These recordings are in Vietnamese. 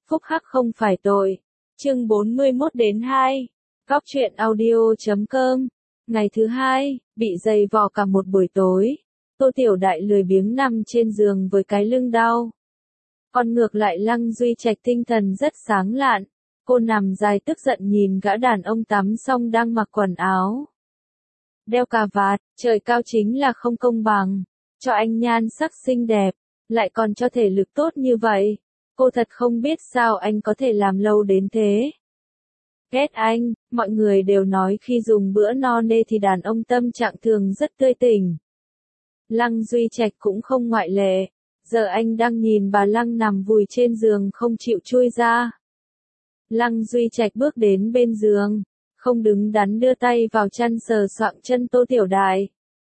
phúc hắc không phải tội. Chương 41-2. Góc truyện audio.com. Ngày thứ hai, bị dày vò cả một buổi tối. Tô Tiểu Đại lười biếng nằm trên giường với cái lưng đau. Còn ngược lại Lăng Duy Trạch tinh thần rất sáng lạn. Cô nằm dài tức giận nhìn gã đàn ông tắm xong đang mặc quần áo. Đeo cà vạt, trời cao chính là không công bằng. Cho anh nhan sắc xinh đẹp, lại còn cho thể lực tốt như vậy. Cô thật không biết sao anh có thể làm lâu đến thế. Ghét anh, mọi người đều nói khi dùng bữa no nê thì đàn ông tâm trạng thường rất tươi tỉnh. Lăng Duy Trạch cũng không ngoại lệ. Giờ anh đang nhìn bà Lăng nằm vùi trên giường không chịu chui ra. Lăng Duy Trạch bước đến bên giường, không đứng đắn đưa tay vào chăn sờ soạng chân Tô Tiểu Đại.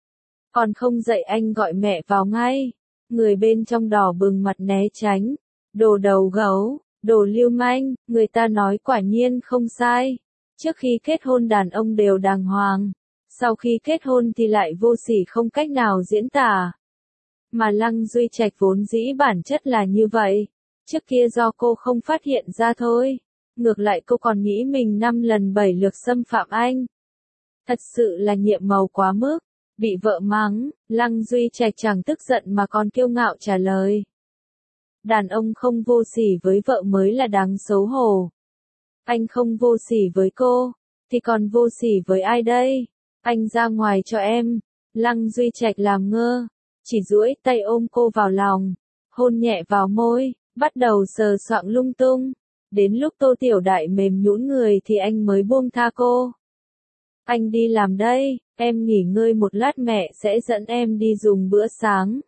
Còn không dậy anh gọi mẹ vào ngay. Người bên trong đỏ bừng mặt né tránh. Đồ đầu gấu, đồ lưu manh, người ta nói quả nhiên không sai. Trước khi kết hôn đàn ông đều đàng hoàng. Sau khi kết hôn thì lại vô sỉ không cách nào diễn tả. Mà Lăng Duy Trạch vốn dĩ bản chất là như vậy. Trước kia do cô không phát hiện ra thôi. Ngược lại cô còn nghĩ mình 5 lần 7 lượt xâm phạm anh. Thật sự là nhiệm màu quá mức. Bị vợ mắng, Lăng Duy Trạch chẳng tức giận mà còn kiêu ngạo trả lời. Đàn ông không vô sỉ với vợ mới là đáng xấu hổ. Anh không vô sỉ với cô, thì còn vô sỉ với ai đây? Anh ra ngoài cho em. Lăng Duy Trạch làm ngơ, chỉ duỗi tay ôm cô vào lòng, hôn nhẹ vào môi, bắt đầu sờ soạng lung tung. Đến lúc Tô Tiểu Đại mềm nhũn người thì anh mới buông tha cô. Anh đi làm đây, em nghỉ ngơi một lát mẹ sẽ dẫn em đi dùng bữa sáng.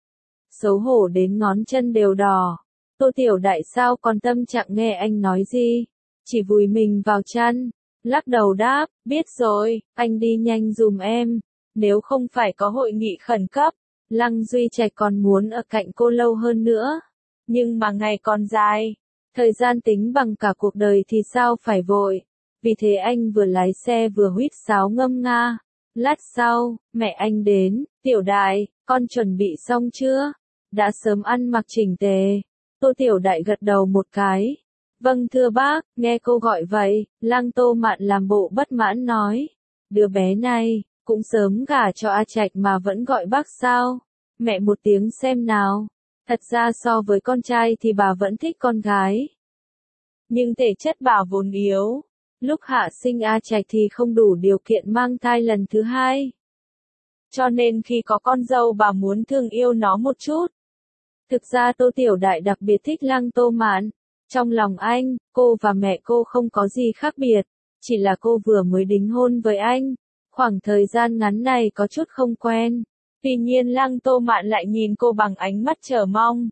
Xấu hổ đến ngón chân đều đỏ. Tô Tiểu Đại sao còn tâm trạng nghe anh nói gì, chỉ vùi mình vào chăn, lắc đầu đáp, biết rồi, anh đi nhanh giùm em, nếu không phải có hội nghị khẩn cấp. Lăng Duy Trạch còn muốn ở cạnh cô lâu hơn nữa, nhưng mà ngày còn dài, thời gian tính bằng cả cuộc đời thì sao phải vội. Vì thế anh vừa lái xe vừa huýt sáo ngâm nga. Lát sau, mẹ anh đến, Tiểu Đại, con chuẩn bị xong chưa? Đã sớm ăn mặc chỉnh tề. Tô Tiểu Đại gật đầu một cái. Vâng thưa bác, nghe cô gọi vậy, Lăng Tô Mạn làm bộ bất mãn nói. Đứa bé này, cũng sớm gả cho A Trạch mà vẫn gọi bác sao? Mẹ một tiếng xem nào. Thật ra so với con trai thì bà vẫn thích con gái. Nhưng thể chất bà vốn yếu. Lúc hạ sinh A Trạch thì không đủ điều kiện mang thai lần thứ hai. Cho nên khi có con dâu bà muốn thương yêu nó một chút. Thực ra Tô Tiểu Đại đặc biệt thích Lăng Tô Mạn. Trong lòng anh, cô và mẹ cô không có gì khác biệt. Chỉ là cô vừa mới đính hôn với anh. Khoảng thời gian ngắn này có chút không quen. Tuy nhiên Lăng Tô Mạn lại nhìn cô bằng ánh mắt chờ mong.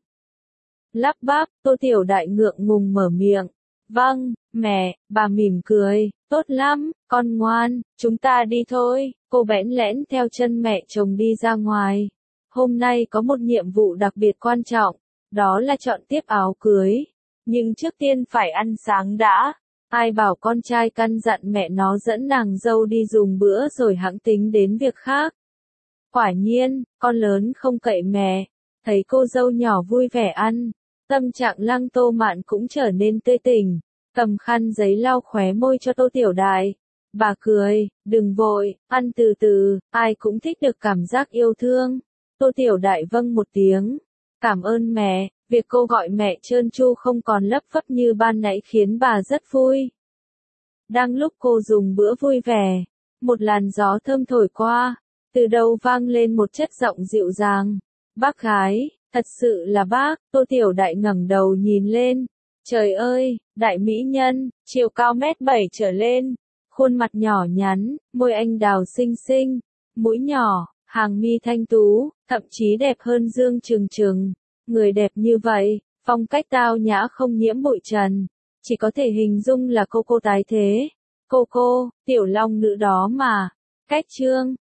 Lắp bắp, Tô Tiểu Đại ngượng ngùng mở miệng. Vâng, mẹ, bà mỉm cười, tốt lắm, con ngoan, chúng ta đi thôi. Cô bẽn lẽn theo chân mẹ chồng đi ra ngoài. Hôm nay có một nhiệm vụ đặc biệt quan trọng, đó là chọn tiếp áo cưới. Nhưng trước tiên phải ăn sáng đã. Ai bảo con trai căn dặn mẹ nó dẫn nàng dâu đi dùng bữa rồi hẵng tính đến việc khác. Quả nhiên, con lớn không cậy mẹ. Thấy cô dâu nhỏ vui vẻ ăn, tâm trạng Lăng Tô Mạn cũng trở nên tươi tỉnh. Cầm khăn giấy lau khóe môi cho Tô Tiểu Đại. Bà cười, đừng vội, ăn từ từ, ai cũng thích được cảm giác yêu thương. Tô Tiểu Đại vâng một tiếng. Cảm ơn mẹ, việc cô gọi mẹ trơn tru không còn lấp phấp như ban nãy khiến bà rất vui. Đang lúc cô dùng bữa vui vẻ, một làn gió thơm thổi qua, từ đầu vang lên một chất giọng dịu dàng. Bác gái, thật sự là bác. Tô Tiểu Đại ngẩng đầu nhìn lên. Trời ơi, đại mỹ nhân, chiều cao 1m7 trở lên, khuôn mặt nhỏ nhắn, môi anh đào xinh xinh, mũi nhỏ, hàng mi thanh tú, thậm chí đẹp hơn Dương Trừng Trừng. Người đẹp như vậy, phong cách tao nhã không nhiễm bụi trần, chỉ có thể hình dung là cô tái thế. Cô, tiểu long nữ đó mà. Cách chương